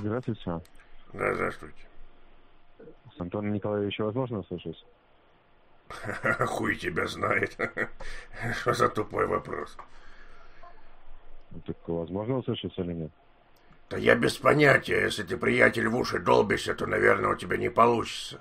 Здравствуйте. Да, здравствуйте. С Антоном Николаевичем возможно услышать? Хуй тебя знает. Что за тупой вопрос? Так возможно услышать или нет? Да я без понятия. Если ты, приятель, в уши долбишься, то, наверное, у тебя не получится.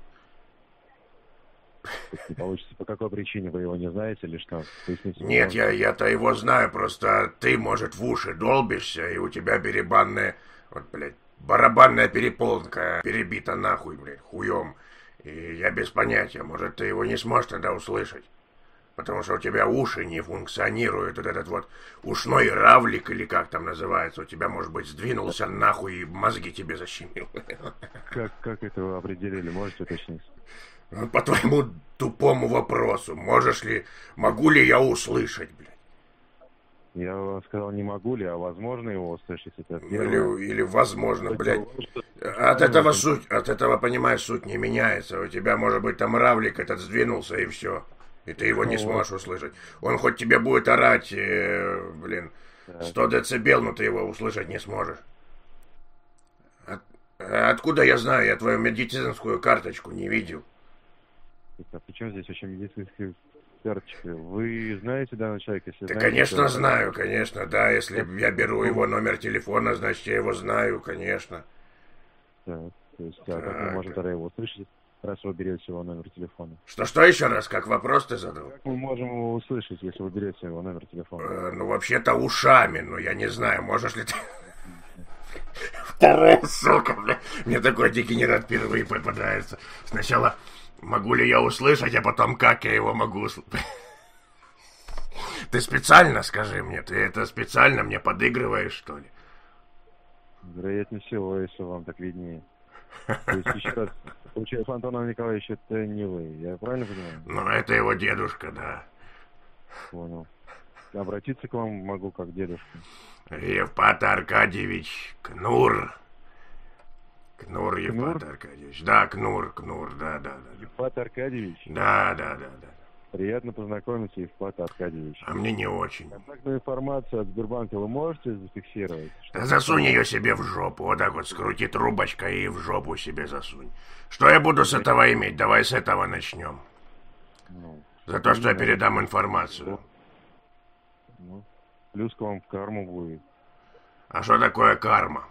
Так не получится. По какой причине вы его не знаете или что? Поясните, Нет, пожалуйста. я-то его знаю, просто ты, может, в уши долбишься, и у тебя барабанная, вот, блядь, барабанная перепонка перебита нахуй, блядь, хуем. И я без понятия, может, ты его не сможешь тогда услышать. Потому что у тебя уши не функционируют, вот этот вот ушной равлик, или как там называется, у тебя, может быть, сдвинулся нахуй и мозги тебе защемил. Как это вы определили? Можете уточнить? По твоему тупому вопросу, могу ли я услышать, блядь? Я вам сказал, не могу ли, а возможно его услышать. Это первое. Или возможно, блядь. От этого, понимаешь, суть не меняется. У тебя, может быть, там равлик этот сдвинулся, и все. И ты его не сможешь услышать. Он хоть тебе будет орать, 100 децибел, но ты его услышать не сможешь. Откуда я знаю? Я твою медицинскую карточку не видел. А почему здесь вообще медицинские карточки? Вы знаете данного человека? Если Да, знаете, конечно, то... знаю, конечно, да. Если я беру его номер телефона, значит, я его знаю, конечно. Так, то есть, а как мы можем тогда его услышать, раз вы берете его номер телефона? Что еще раз? Как вопрос ты задал? Как мы можем его услышать, если вы берете его номер телефона? Ну, вообще-то ушами, но я не знаю, можешь ли ты... Вторая, сука, бля. Мне такой дегенерат впервые попадается. Сначала, могу ли я услышать, а потом, как я его могу услышать. Ты специально, скажи мне, ты это специально мне подыгрываешь, что ли? Вероятнее всего, если вам так виднее. То есть, еще раз, получается, Антон Николаевич, это не вы, я правильно понимаю? Ну, это его дедушка, да. Понял. Обратиться к вам могу как дедушка. Евпат Аркадьевич Кнур. Кнур Евпат Аркадьевич. Да, Кнур, да. Евпат Аркадьевич? Да. Приятно познакомиться, Евпат Аркадьевич. А мне не очень. Контактную информацию от Сбербанка вы можете зафиксировать? Да засунь ее себе в жопу. Вот так вот скрути трубочкой и в жопу себе засунь. Что я буду с этого иметь? Давай с этого начнем. За то, что я передам информацию. Плюс к вам в карму будет. А что такое карма?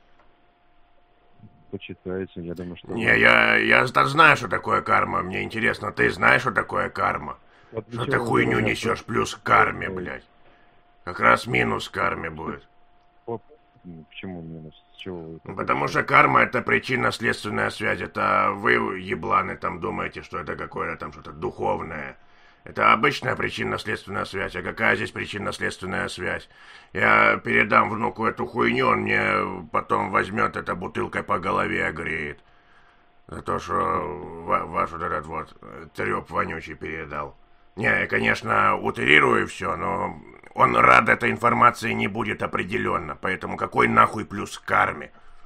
Почитайте, я думаю, что... Не, я знаю, что такое карма. Мне интересно, ты знаешь, что такое карма? Что ты хуйню несешь плюс к карме, блядь? Как раз минус карме будет. Почему минус? С чего вы? Потому что карма — это причинно-следственная связь. Это вы, ебланы, там думаете, что это какое-то там что-то духовное. Это обычная причинно-следственная связь. А какая здесь причинно-следственная связь? Я передам внуку эту хуйню, он мне потом возьмет это бутылкой по голове и огреет. За то, что ваш вот этот вот треп вонючий передал. Не, я, конечно, утрирую все, но он рад этой информации не будет определенно. Поэтому какой нахуй плюс к карме?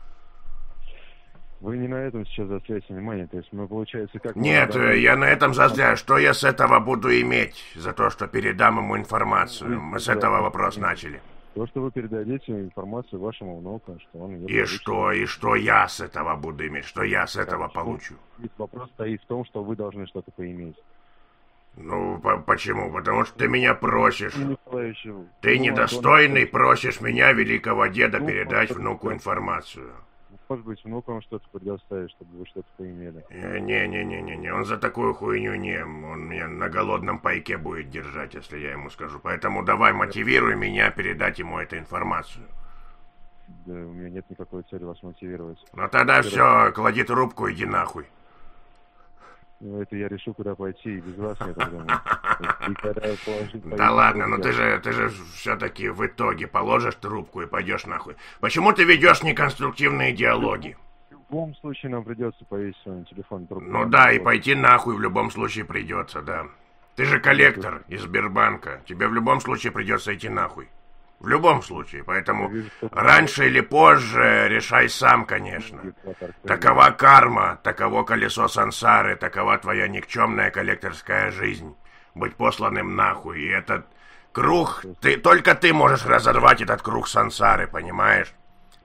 Вы не на этом сейчас заостряете внимание, то есть мы, получается, как... Нет, я на этом заостряю. Что я с этого буду иметь за то, что передам ему информацию? Мы с этого вопрос начали. То, что вы передадите информацию вашему внуку, что он... И что я с этого буду иметь? Что я с этого получу? Вопрос стоит в том, что вы должны что-то поиметь. Ну, почему? Потому что ты меня просишь. Ты недостойный, просишь меня, великого деда, передать внуку информацию. Может быть, внукам что-то предоставить, чтобы вы что-то поимели. Не, он за такую хуйню не... Он меня на голодном пайке будет держать, если я ему скажу. Поэтому давай мотивируй меня передать ему эту информацию. Да, у меня нет никакой цели вас мотивировать. Ну тогда все, клади трубку, иди нахуй. Ну, это я решу, куда пойти, и без вас, я так думаю. Да ладно, но ты же все-таки в итоге положишь трубку и пойдешь нахуй. Почему ты ведешь неконструктивные диалоги? В любом случае нам придется повесить свой телефон трубку. Ну да, и пойти нахуй в любом случае придется, да. Ты же коллектор из Сбербанка. Тебе в любом случае придется идти нахуй. В любом случае, поэтому раньше или позже решай сам, конечно. Такова карма, таково колесо сансары, такова твоя никчемная коллекторская жизнь. Быть посланным нахуй. И этот круг, только ты можешь разорвать этот круг сансары, понимаешь?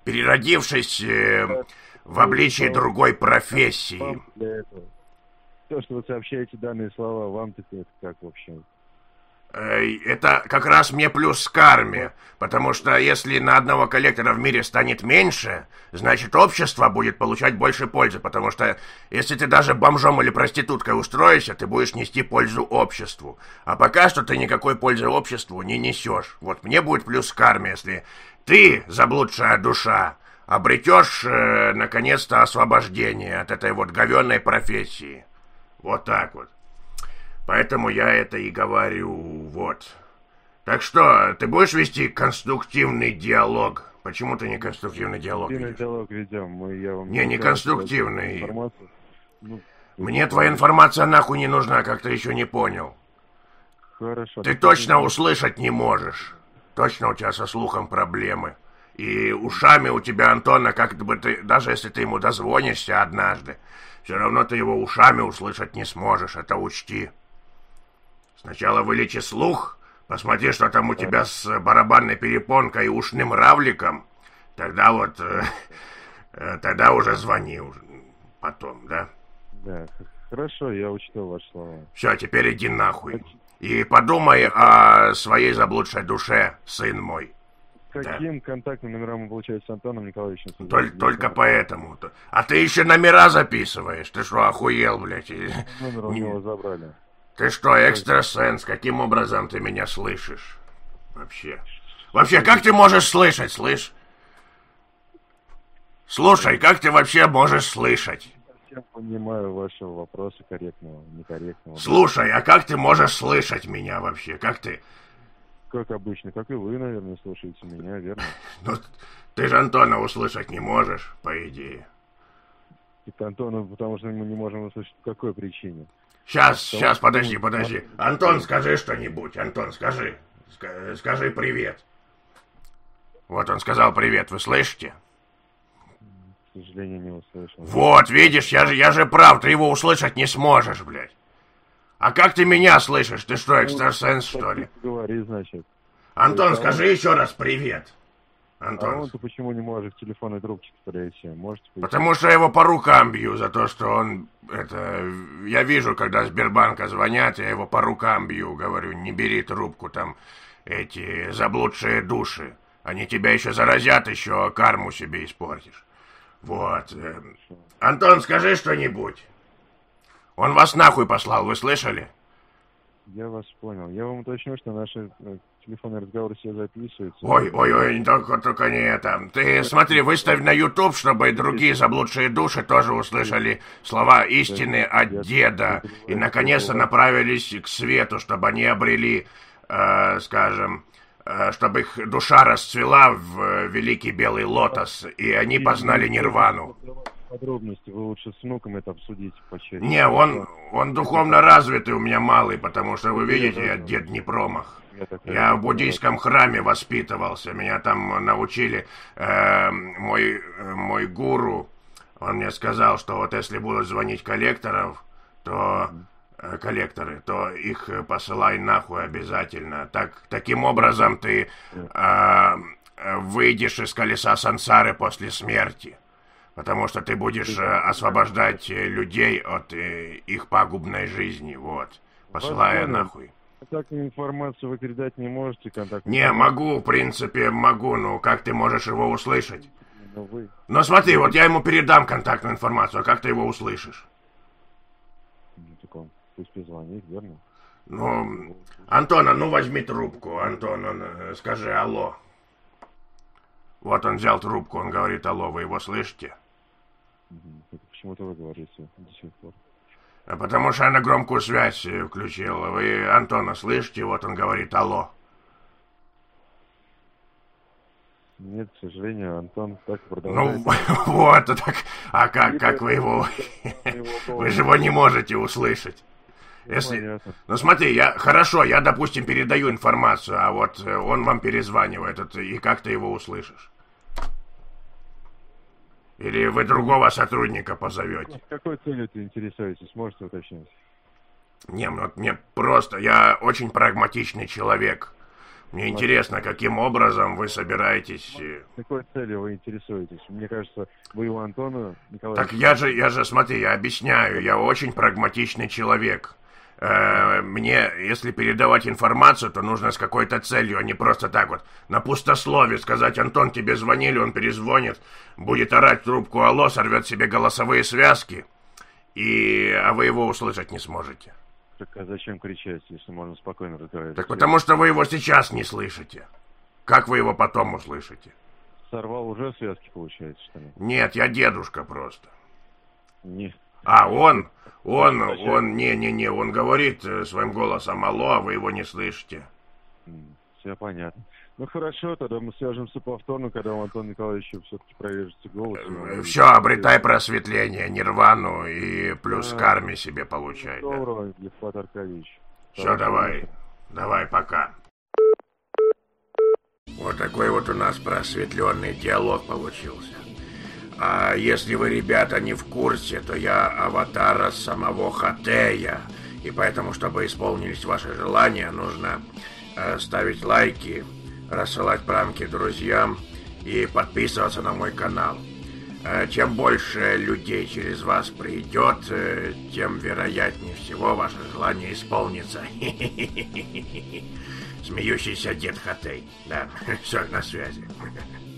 переродившись в обличии другой профессии. То, что вы сообщаете данные слова, вам-то это как, в общем? Это как раз мне плюс к карме, потому что если на одного коллектора в мире станет меньше, значит общество будет получать больше пользы, потому что если ты даже бомжом или проституткой устроишься, ты будешь нести пользу обществу. А пока что ты никакой пользы обществу не несешь. Вот мне будет плюс к карме, если ты, заблудшая душа, обретешь наконец-то освобождение от этой вот говенной профессии. Вот так вот. Поэтому я это и говорю, вот. Так что, ты будешь вести конструктивный диалог? Почему ты не конструктивный диалог ведешь? Диалог ведем. Я вам не конструктивный. Ну, мне твоя информация нахуй не нужна, как ты еще не понял. Хорошо. Ты точно услышать не можешь. Точно у тебя со слухом проблемы. И ушами у тебя, Антона, как бы ты, даже если ты ему дозвонишься однажды, все равно ты его ушами услышать не сможешь, это учти. Сначала вылечи слух, посмотри, что там у тебя с барабанной перепонкой и ушным равликом. Тогда вот, тогда уже звони потом, да? Да, хорошо, я учту ваши слова. Все, теперь иди нахуй. И подумай о своей заблудшей душе, сын мой. Каким контактным номером вы получаете с Антоном Николаевичем? Только поэтому. А ты еще номера записываешь? Ты что, охуел, блядь? Номер у него забрали. Ты что, экстрасенс? Каким образом ты меня слышишь? Вообще, как ты можешь слышать, слышь? Слушай, как ты вообще можешь слышать? Я понимаю вашего вопроса корректного, некорректного. Слушай, а как ты можешь слышать меня вообще? Как ты? Как обычно, как и вы, наверное, слушаете меня, верно? Ну, ты же Антона услышать не можешь, по идее. Это Антона, потому что мы не можем услышать, по какой причине. Сейчас, подожди. Антон, скажи что-нибудь. Антон, скажи. Скажи привет. Вот он сказал привет, вы слышите? К сожалению, не услышал. Вот, видишь, я же прав, ты его услышать не сможешь, блядь. А как ты меня слышишь? Ты что, экстрасенс, что ли? Говори, значит. Антон, скажи еще раз привет. Антон. А он-то почему не может в телефонной трубке подойти? Можете пояснить? Потому что я его по рукам бью за то, что он... Я вижу, когда Сбербанка звонят, я его по рукам бью, говорю, не бери трубку, там эти заблудшие души. Они тебя еще заразят, еще карму себе испортишь. Вот. Антон, скажи что-нибудь. Он вас нахуй послал, вы слышали? Я вас понял. Я вам уточню, что наши телефонные разговоры все записываются. Ой, только не это. Ты смотри, выставь на YouTube, чтобы и другие заблудшие души тоже услышали слова истины от деда. И наконец-то направились к свету, чтобы они обрели, скажем, чтобы их душа расцвела в великий белый лотос, и они познали нирвану. Подробности вы лучше с внуком это обсудите почаще. Не, он духовно развитый у меня малый, потому что, вы видите, я дед не промах. Я в буддийском храме воспитывался, меня там научили, мой гуру, он мне сказал, что вот если будут звонить коллекторы, то их посылай нахуй обязательно. Таким образом ты выйдешь из колеса сансары после смерти. Потому что ты будешь освобождать людей от их пагубной жизни, вот. Посылая нахуй. Контактную информацию вы передать не можете? Не, могу, в принципе, могу, но как ты можешь его услышать? Но смотри, вот я ему передам контактную информацию, а как ты его услышишь? Ну, так он пусть позвонит, верно? Ну, Антона, ну возьми трубку, Антон, скажи алло. Вот он взял трубку, он говорит алло, вы его слышите? Почему-то вы говорите до сих пор. Потому что я на громкую связь включил. Вы Антона слышите? Вот он говорит алло. Нет, к сожалению, Антон так продолжает. Ну, вот, так, а как вы его... Вы же его не можете услышать. Если... Ну, смотри, я, допустим, передаю информацию, а вот он вам перезванивает, и как ты его услышишь? Или вы другого сотрудника позовете? Какой целью ты интересуетесь? Можете уточнить? Не, ну, мне просто... Я очень прагматичный человек. Мне интересно, каким образом вы собираетесь... Какой целью вы интересуетесь? Мне кажется, вы у Антона Николаевича... Так я же, смотри, я объясняю, я очень прагматичный человек. Мне, если передавать информацию, то нужно с какой-то целью, а не просто так вот на пустословие сказать: Антон, тебе звонили, он перезвонит, будет орать в трубку алло, сорвет себе голосовые связки, а вы его услышать не сможете. Так а зачем кричать, если можно спокойно разговаривать? Так потому что вы его сейчас не слышите. Как вы его потом услышите? Сорвал уже связки, получается, что ли? Нет, я дедушка просто. Не. А, он говорит своим голосом алло, а вы его не слышите. Все понятно. Ну хорошо, тогда мы свяжемся повторно, когда у Антона Николаевича все-таки прорежется голос. Все, обретай просветление, нирвану и плюс карме себе получай. Доброго, Евпат Аркадьевич. Все, давай, пока. Вот такой вот у нас просветленный диалог получился. А если вы, ребята, не в курсе, то я аватар самого Хатея. И поэтому, чтобы исполнились ваши желания, нужно ставить лайки, рассылать пранки друзьям и подписываться на мой канал. Чем больше людей через вас придет, тем вероятнее всего ваше желание исполнится. Смеющийся дед Хатей. Да, все, на связи.